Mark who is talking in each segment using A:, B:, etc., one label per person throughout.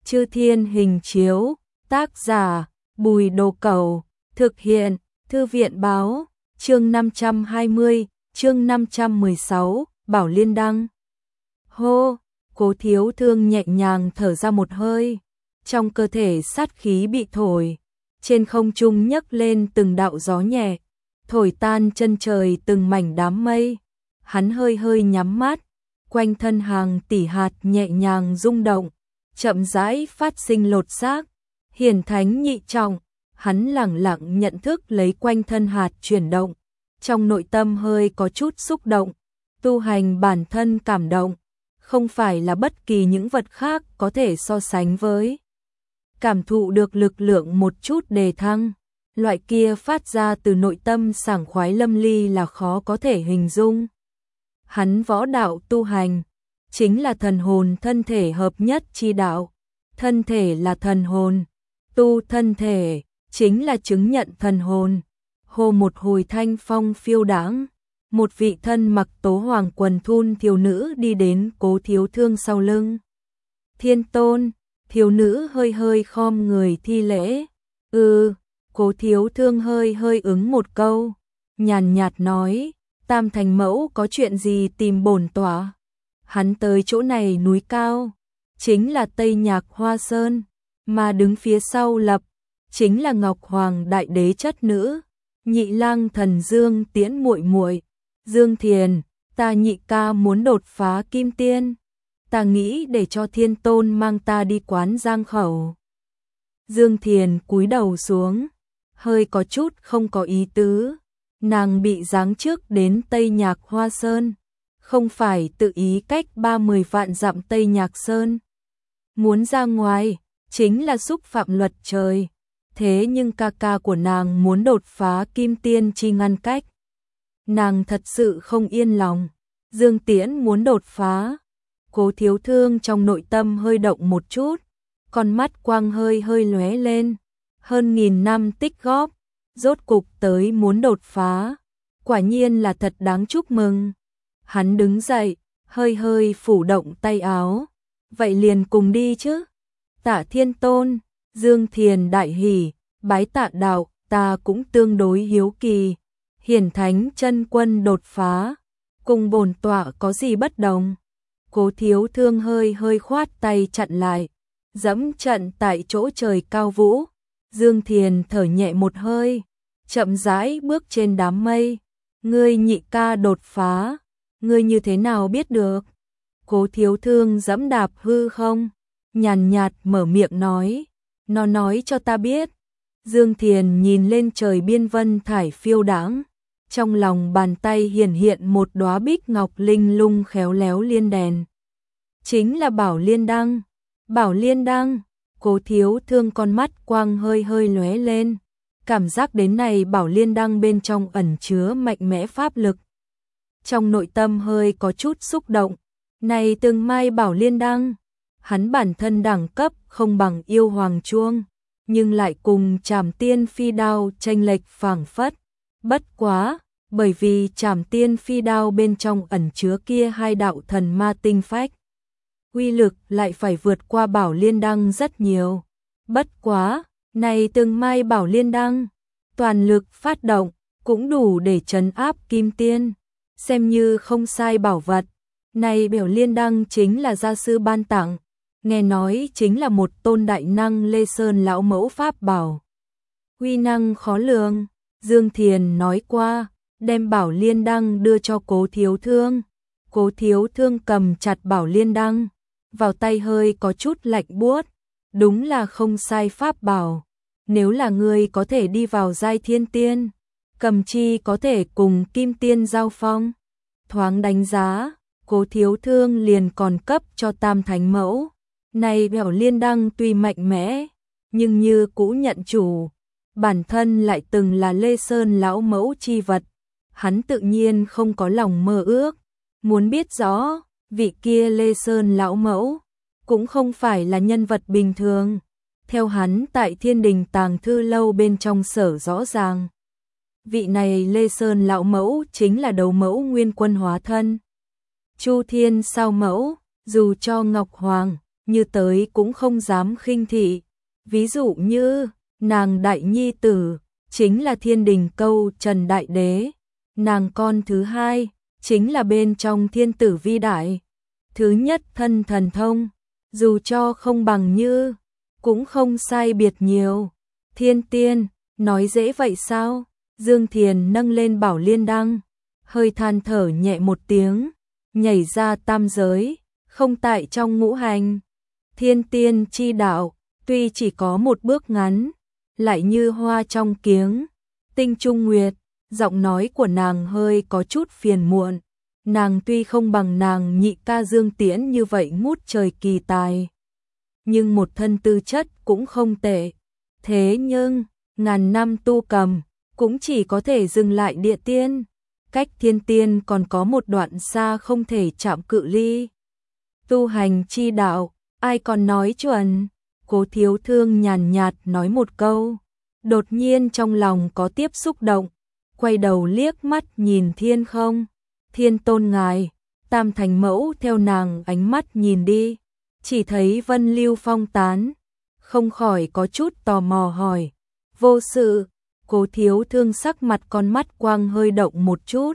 A: Chư Thiên Hình Chiếu, tác giả Bùi Đồ Cẩu, thực hiện Thư viện Báo, chương 520, chương 516, Bảo Liên Đăng. Hô, Cố Thiếu Thương nhẹ nhàng thở ra một hơi, trong cơ thể sát khí bị thổi, trên không trung nhấc lên từng đạo gió nhẹ, thổi tan chân trời từng mảnh đám mây. Hắn hơi hơi nhắm mắt, quanh thân hàng tỷ hạt nhẹ nhàng rung động, chậm rãi phát sinh lột xác, hiển thánh nhị trọng. Hắn lẳng lặng nhận thức lấy quanh thân hạt chuyển động, trong nội tâm hơi có chút xúc động, tu hành bản thân cảm động, không phải là bất kỳ những vật khác có thể so sánh với. Cảm thụ được lực lượng một chút đề thăng, loại kia phát ra từ nội tâm sảng khoái lâm ly là khó có thể hình dung. Hắn võ đạo tu hành, chính là thần hồn thân thể hợp nhất chi đạo, thân thể là thần hồn, tu thân thể, chính là chứng nhận thần hồn. Hồ một hồi thanh phong phiêu đãng, một vị thân mặc tố hoàng quần thun thiếu nữ đi đến Cố Thiếu Thương sau lưng. Thiên Tôn, thiếu nữ hơi hơi khom người thi lễ. Cố Thiếu Thương hơi hơi ứng một câu, nhàn nhạt nói, Tam Thành Mẫu có chuyện gì tìm bổn tọa? Hắn tới chỗ này núi cao, chính là Tây Nhạc Hoa Sơn, mà đứng phía sau lập, chính là Ngọc Hoàng Đại Đế chất nữ, Nhị Lang Thần Dương Tiễn muội muội, Dương Thiền. Ta nhị ca muốn đột phá kim tiên, ta nghĩ để cho Thiên Tôn mang ta đi quán giang khẩu. Dương Thiền cúi đầu xuống, hơi có chút không có ý tứ. Nàng bị giáng trước đến Tây Nhạc Hoa Sơn, không phải tự ý cách 30 vạn dặm Tây Nhạc Sơn. Muốn ra ngoài, chính là xúc phạm luật trời. Thế nhưng ca ca của nàng muốn đột phá kim tiên chi ngăn cách. Nàng thật sự không yên lòng. Dương Tiễn muốn đột phá. Cố Thiếu Thương trong nội tâm hơi động một chút, con mắt quang hơi hơi lóe lên. Hơn 1000 năm tích góp, rốt cục tới muốn đột phá. Quả nhiên là thật đáng chúc mừng. Hắn đứng dậy, hơi hơi phủ động tay áo. Vậy liền cùng đi chứ. Tạ Thiên Tôn, Dương Thiền đại hỉ, bái tạ đạo, ta cũng tương đối hiếu kỳ. Hiển thánh chân quân đột phá, cùng bổn tọa có gì bất đồng? Cố Thiếu Thương hơi hơi khoát tay chặn lại, dẫm trận tại chỗ trời cao vũ. Dương Thiền thở nhẹ một hơi, chậm rãi bước trên đám mây. Ngươi nhị ca đột phá, ngươi như thế nào biết được? Cố Thiếu Thương dẫm đạp hư không, nhàn nhạt mở miệng nói, nó nói cho ta biết. Dương Thiền nhìn lên trời biên vân thải phiêu đãng, trong lòng bàn tay hiện một đóa bích ngọc linh lung khéo léo liên đèn. Chính là Bảo Liên Đăng. Bảo Liên Đăng. Cố Thiếu Thương con mắt quang hơi hơi lóe lên, cảm giác đến này Bảo Liên Đăng bên trong ẩn chứa mạnh mẽ pháp lực. Trong nội tâm hơi có chút xúc động, này từng mai Bảo Liên Đăng, hắn bản thân đẳng cấp không bằng yêu hoàng chuông, nhưng lại cùng Trảm Tiên Phi Đao chênh lệch phảng phất. Bất quá, bởi vì Trảm Tiên Phi Đao bên trong ẩn chứa kia hai đạo thần ma tinh phách, uy lực lại phải vượt qua Bảo Liên Đăng rất nhiều. Bất quá, này từng mai Bảo Liên Đăng, toàn lực phát động, cũng đủ để trấn áp kim tiên, xem như không sai bảo vật. Này Bảo Liên Đăng chính là gia sư ban tặng, nghe nói chính là một tôn đại năng Lê Sơn lão mẫu pháp bảo. Uy năng khó lường, Dương Thiền nói qua, đem Bảo Liên Đăng đưa cho Cố Thiếu Thương. Cố Thiếu Thương cầm chặt Bảo Liên Đăng, vào tay hơi có chút lạnh buốt, đúng là không sai pháp bảo. Nếu là ngươi có thể đi vào giai thiên tiên, cầm chi có thể cùng kim tiên giao phong. Thoáng đánh giá, Cố Thiếu Thương liền còn cấp cho Tam Thánh Mẫu. Này Bảo Liên Đăng tuy mạnh mẽ, nhưng như cũ nhận chủ, bản thân lại từng là Lê Sơn lão mẫu chi vật. Hắn tự nhiên không có lòng mơ ước, muốn biết rõ, vị kia Lê Sơn lão mẫu, cũng không phải là nhân vật bình thường. Theo hắn tại Thiên Đình Tàng Thư Lâu bên trong sở rõ ràng, vị này Lê Sơn lão mẫu chính là đầu mẫu nguyên quân hóa thân. Chu Thiên sao mẫu, dù cho Ngọc Hoàng, như tới cũng không dám khinh thị. Ví dụ như, nàng đại nhi tử, chính là Thiên Đình Câu Trần Đại Đế. Nàng con thứ hai, chính là bên trong Thiên Tử Vi Đại. Thứ nhất thân thần thông, dù cho không bằng như, cũng không sai biệt nhiều. Thiên tiên, nói dễ vậy sao? Dương Thiền nâng lên Bảo Liên Đăng, hơi than thở nhẹ một tiếng, nhảy ra tam giới, không tại trong ngũ hành. Thiên tiên chi đạo, tuy chỉ có một bước ngắn, lại như hoa trong kiếng, tinh trung nguyệt. Giọng nói của nàng hơi có chút phiền muộn. Nàng tuy không bằng nàng nhị ca Dương Tiễn như vậy ngút trời kỳ tài, nhưng một thân tư chất cũng không tệ. Thế nhưng, ngàn năm tu cầm, cũng chỉ có thể dừng lại địa tiên. Cách thiên tiên còn có một đoạn xa không thể chạm cự ly. Tu hành chi đạo, ai còn nói chuẩn? Cố Thiếu Thương nhàn nhạt nói một câu. Đột nhiên trong lòng có tiếp xúc động, quay đầu liếc mắt nhìn thiên không. Thiên tôn ngài, Tam Thành Mẫu theo nàng ánh mắt nhìn đi, chỉ thấy vân lưu phong tán, không khỏi có chút tò mò hỏi. Vô sự. Cố Thiếu Thương sắc mặt con mắt quang hơi động một chút,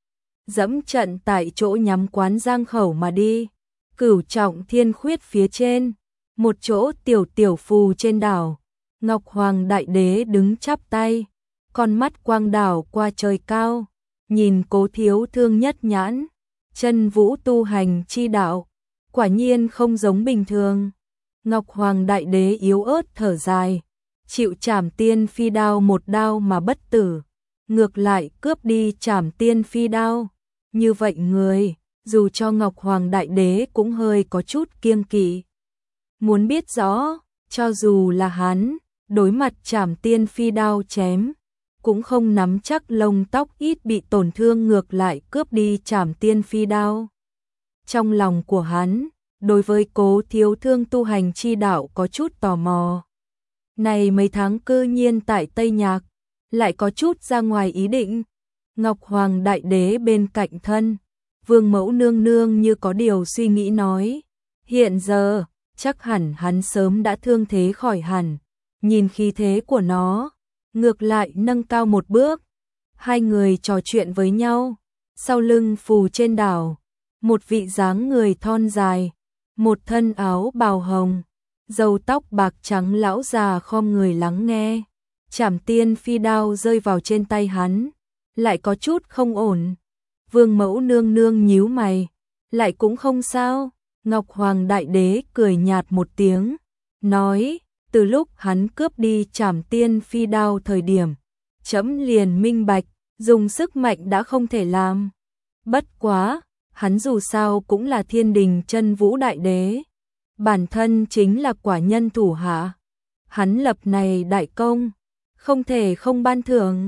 A: dẫm trận tại chỗ nhắm quán giang khẩu mà đi. Cửu trọng thiên khuyết phía trên, một chỗ tiểu tiểu phù trên đảo, Ngọc Hoàng Đại Đế đứng chắp tay, con mắt quang đảo qua trời cao, nhìn Cố Thiếu Thương nhất nhãn. Chân vũ tu hành chi đạo, quả nhiên không giống bình thường. Ngọc Hoàng Đại Đế yếu ớt thở dài, chịu Trảm Tiên Phi đao một đao mà bất tử, ngược lại cướp đi Trảm Tiên Phi đao. Như vậy người, dù cho Ngọc Hoàng Đại Đế cũng hơi có chút kiêng kỵ. Muốn biết rõ, cho dù là hắn, đối mặt Trảm Tiên Phi đao chém, cũng không nắm chắc lông tóc ít bị tổn thương, ngược lại cướp đi Trảm Tiên Phi đao. Trong lòng của hắn, đối với Cố Thiếu Thương tu hành chi đạo có chút tò mò. Này mấy tháng cư nhiên tại Tây Nhạc, lại có chút ra ngoài ý định. Ngọc Hoàng Đại Đế bên cạnh thân, Vương Mẫu nương nương như có điều suy nghĩ nói. Hiện giờ, chắc hẳn hắn sớm đã thương thế khỏi hẳn. Nhìn khí thế của nó, ngược lại nâng cao một bước. Hai người trò chuyện với nhau, sau lưng phù trên đảo, một vị dáng người thon dài, một thân áo bào hồng, râu tóc bạc trắng lão già khom người lắng nghe. Trảm Tiên Phi đao rơi vào trên tay hắn, lại có chút không ổn. Vương Mẫu nương nương nhíu mày, lại cũng không sao. Ngọc Hoàng Đại Đế cười nhạt một tiếng, nói, từ lúc hắn cướp đi Trảm Tiên Phi đao thời điểm, trẫm liền minh bạch, dùng sức mạnh đã không thể làm. Bất quá, hắn dù sao cũng là Thiên Đình Chân Vũ Đại Đế, bản thân chính là quả nhân thủ hạ. Hắn lập này đại công, không thể không ban thưởng.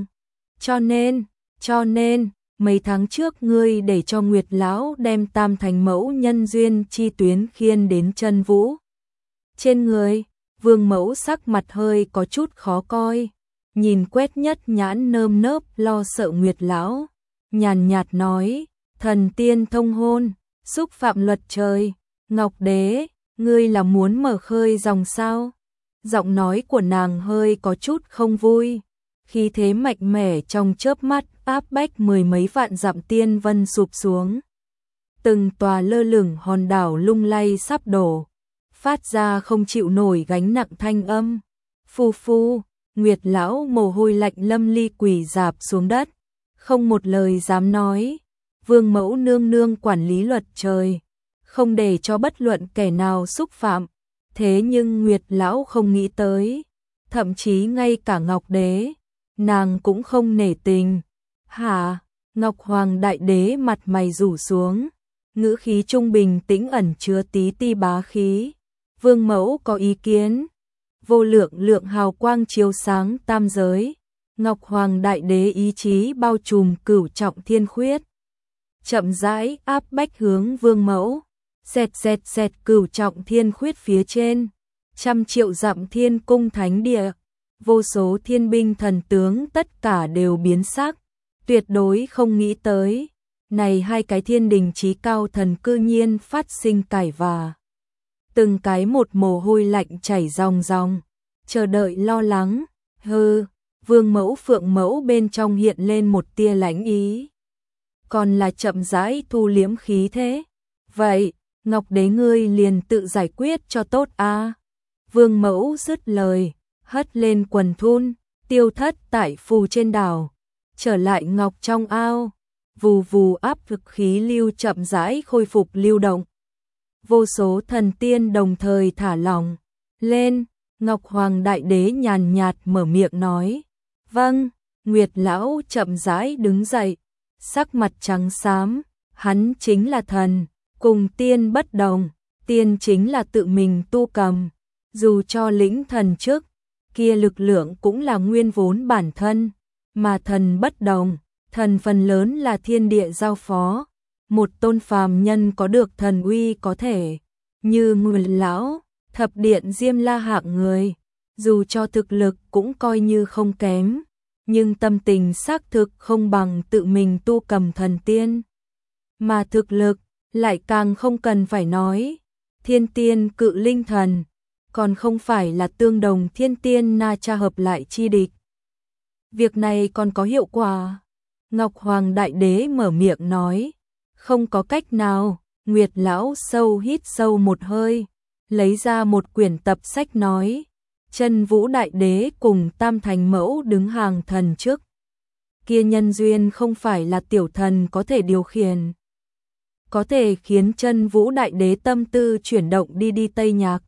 A: Cho nên, mấy tháng trước ngươi để cho Nguyệt Lão đem Tam Thành Mẫu nhân duyên chi tuyến khiên đến Chân Vũ. Trên người, Vương Mẫu sắc mặt hơi có chút khó coi, nhìn quét nhất nhãn nơm nớp lo sợ Nguyệt Lão, nhàn nhạt nói, thần tiên thông hôn, xúc phạm luật trời. Ngọc Đế, ngươi là muốn mở khơi dòng sao? Giọng nói của nàng hơi có chút không vui, khí thế mạnh mẽ trong chớp mắt áp bách mười mấy vạn dặm tiên vân sụp xuống. Từng tòa lơ lửng hòn đảo lung lay sắp đổ, phát ra không chịu nổi gánh nặng thanh âm. Phu phu, Nguyệt Lão mồ hôi lạnh lâm ly quỳ rạp xuống đất, không một lời dám nói. Vương Mẫu nương nương quản lý luật trời, không để cho bất luận kẻ nào xúc phạm. Thế nhưng Nguyệt Lão không nghĩ tới, thậm chí ngay cả Ngọc Đế, nàng cũng không nể tình. Hả? Ngọc Hoàng Đại Đế mặt mày rủ xuống, ngữ khí trung bình tĩnh ẩn chứa tí ti bá khí. Vương Mẫu có ý kiến. Vô lượng lượng hào quang chiếu sáng tam giới, Ngọc Hoàng Đại Đế ý chí bao trùm cửu trọng thiên khuyết, chậm rãi áp bách hướng Vương Mẫu. Xẹt cửu trọng thiên khuyết phía trên, trăm triệu dặm thiên cung thánh địa, vô số thiên binh thần tướng tất cả đều biến sắc, tuyệt đối không nghĩ tới, này hai cái thiên đình chí cao thần cư nhiên phát sinh cải và từng cái một mồ hôi lạnh chảy ròng ròng, chờ đợi lo lắng. Vương mẫu Phượng mẫu bên trong hiện lên một tia lãnh ý. Còn là chậm rãi thu liếm khí thế. Vậy, Ngọc Đế ngươi liền tự giải quyết cho tốt a. Vương mẫu dứt lời, hất lên quần thun, tiêu thất tại phù trên đảo, trở lại ngọc trong ao. Vù vù áp lực khí lưu chậm rãi khôi phục lưu động. Vô số thần tiên đồng thời thả lỏng lên. Ngọc Hoàng Đại Đế nhàn nhạt mở miệng nói. Vâng. Nguyệt lão chậm rãi đứng dậy, sắc mặt trắng xám. Hắn chính là thần, cùng tiên bất đồng. Tiên chính là tự mình tu cầm. Dù cho lĩnh thần trước, kia lực lượng cũng là nguyên vốn bản thân. Mà thần bất đồng, thần phần lớn là thiên địa giao phó. Một tôn phàm nhân có được thần uy có thể như Nguyệt lão, thập điện Diêm La hạng người, dù cho thực lực cũng coi như không kém, nhưng tâm tình xác thực không bằng tự mình tu cầm thần tiên. Mà thực lực lại càng không cần phải nói, thiên tiên cự linh thần, còn không phải là tương đồng thiên tiên na cha hợp lại chi địch. Việc này còn có hiệu quả. Ngọc Hoàng Đại Đế mở miệng nói. Không có cách nào. Nguyệt lão hít sâu một hơi, lấy ra một quyển tập sách nói. Chân Vũ Đại Đế cùng Tam Thành Mẫu đứng hàng thần trước. Kia nhân duyên không phải là tiểu thần có thể điều khiển. Có thể khiến Chân Vũ Đại Đế tâm tư chuyển động đi Tây Nhạc.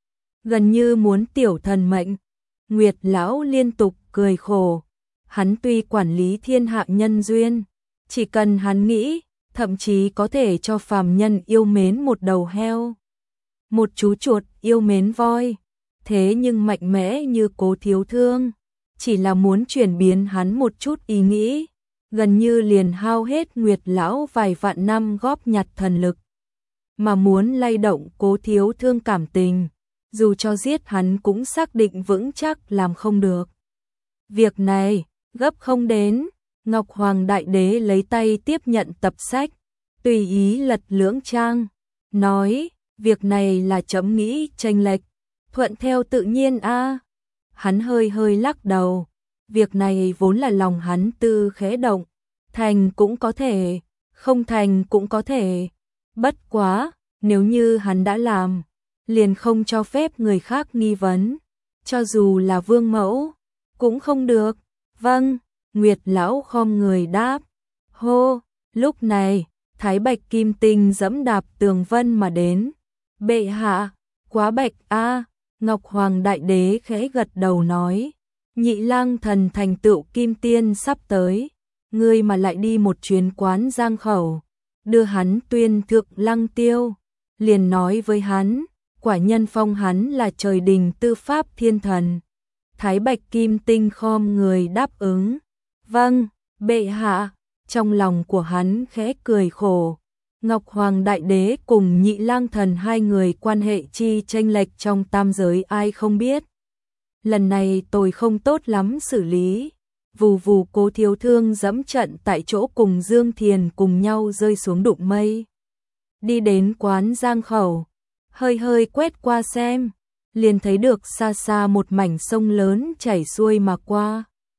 A: Gần như muốn tiểu thần mệnh. Nguyệt lão liên tục cười khổ. Hắn tuy quản lý thiên hạ nhân duyên, chỉ cần hắn nghĩ, thậm chí có thể cho phàm nhân yêu mến một đầu heo, một chú chuột yêu mến voi. Thế nhưng mạnh mẽ như Cố Thiếu Thương, chỉ là muốn chuyển biến hắn một chút ý nghĩ, gần như liền hao hết Nguyệt lão vài vạn năm góp nhặt thần lực. Mà muốn lay động Cố Thiếu Thương cảm tình, dù cho giết hắn cũng xác định vững chắc làm không được. Việc này gấp không đến. Ngọc Hoàng Đại Đế lấy tay tiếp nhận tập sách, tùy ý lật lưỡng trang, nói, việc này là chấm nghĩ chênh lệch, thuận theo tự nhiên a. Hắn hơi lắc đầu, việc này vốn là lòng hắn tư khẽ động, thành cũng có thể, không thành cũng có thể. Bất quá, nếu như hắn đã làm, liền không cho phép người khác nghi vấn, cho dù là vương mẫu, cũng không được. Vâng. Nguyệt lão khom người đáp. Hô, lúc này, Thái Bạch Kim Tinh dẫm đạp tường vân mà đến. Bệ hạ, quá bạch a. Ngọc Hoàng Đại Đế khẽ gật đầu nói. Nhị lang thần thành tựu kim tiên sắp tới. Ngươi mà lại đi một chuyến quán giang khẩu, đưa hắn tuyên thượng lăng tiêu. Liền nói với hắn, quả nhân phong hắn là trời đình tư pháp thiên thần. Thái Bạch Kim Tinh khom người đáp ứng. Vâng, bệ hạ. Trong lòng của hắn khẽ cười khổ. Ngọc Hoàng Đại Đế cùng Nhị Lang Thần hai người quan hệ chi chênh lệch trong tam giới ai không biết. Lần này tôi không tốt lắm xử lý. Vù vù Cố Thiếu Thương dẫm trận tại chỗ cùng Dương Thiền cùng nhau rơi xuống đụng mây. Đi đến quán giang khẩu, hơi quét qua xem, liền thấy được xa xa một mảnh sông lớn chảy xuôi mà qua.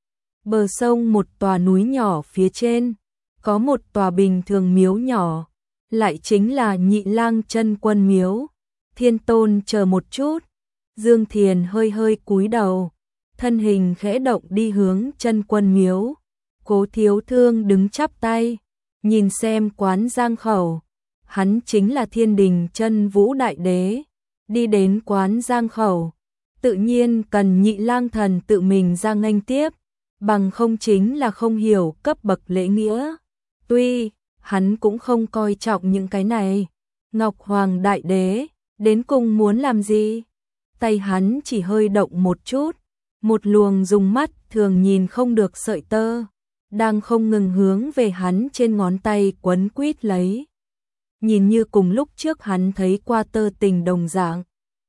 A: Bờ sông một tòa núi nhỏ phía trên, có một tòa bình thường miếu nhỏ, lại chính là Nhị Lang Chân Quân miếu. Thiên Tôn chờ một chút. Dương Thiền hơi cúi đầu, thân hình khẽ động đi hướng Chân Quân miếu. Cố Thiếu Thương đứng chắp tay, nhìn xem quán giang khẩu. Hắn chính là Thiên Đình Chân Vũ Đại Đế. Đi đến quán giang khẩu, tự nhiên cần Nhị Lang Thần tự mình ra nghênh tiếp, bằng không chính là không hiểu cấp bậc lễ nghĩa. Tuy hắn cũng không coi trọng những cái này. Ngọc Hoàng Đại Đế đến cùng muốn làm gì? Tay hắn chỉ hơi động một chút, một luồng dùng mắt thường nhìn không được sợi tơ đang không ngừng hướng về hắn trên ngón tay quấn quýt lấy. Nhìn như cùng lúc trước hắn thấy qua tơ tình đồng dạng.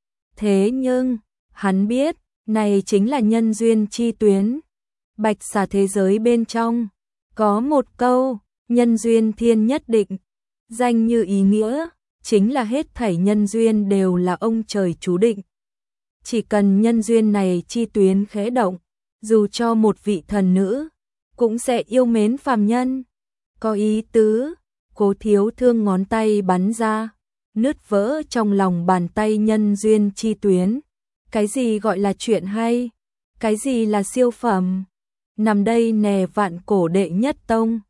A: Thế nhưng, hắn biết, này chính là nhân duyên chi tuyến. Bạch xà thế giới bên trong, có một câu, nhân duyên thiên nhất định, danh như ý nghĩa, chính là hết thảy nhân duyên đều là ông trời chú định. Chỉ cần nhân duyên này chi tuyến khẽ động, dù cho một vị thần nữ, cũng sẽ yêu mến phàm nhân. Có ý tứ, Cố Thiếu Thương ngón tay bắn ra, nứt vỡ trong lòng bàn tay nhân duyên chi tuyến. Cái gì gọi là chuyện hay? Cái gì là siêu phẩm? Nằm đây nè Vạn Cổ đệ nhất tông,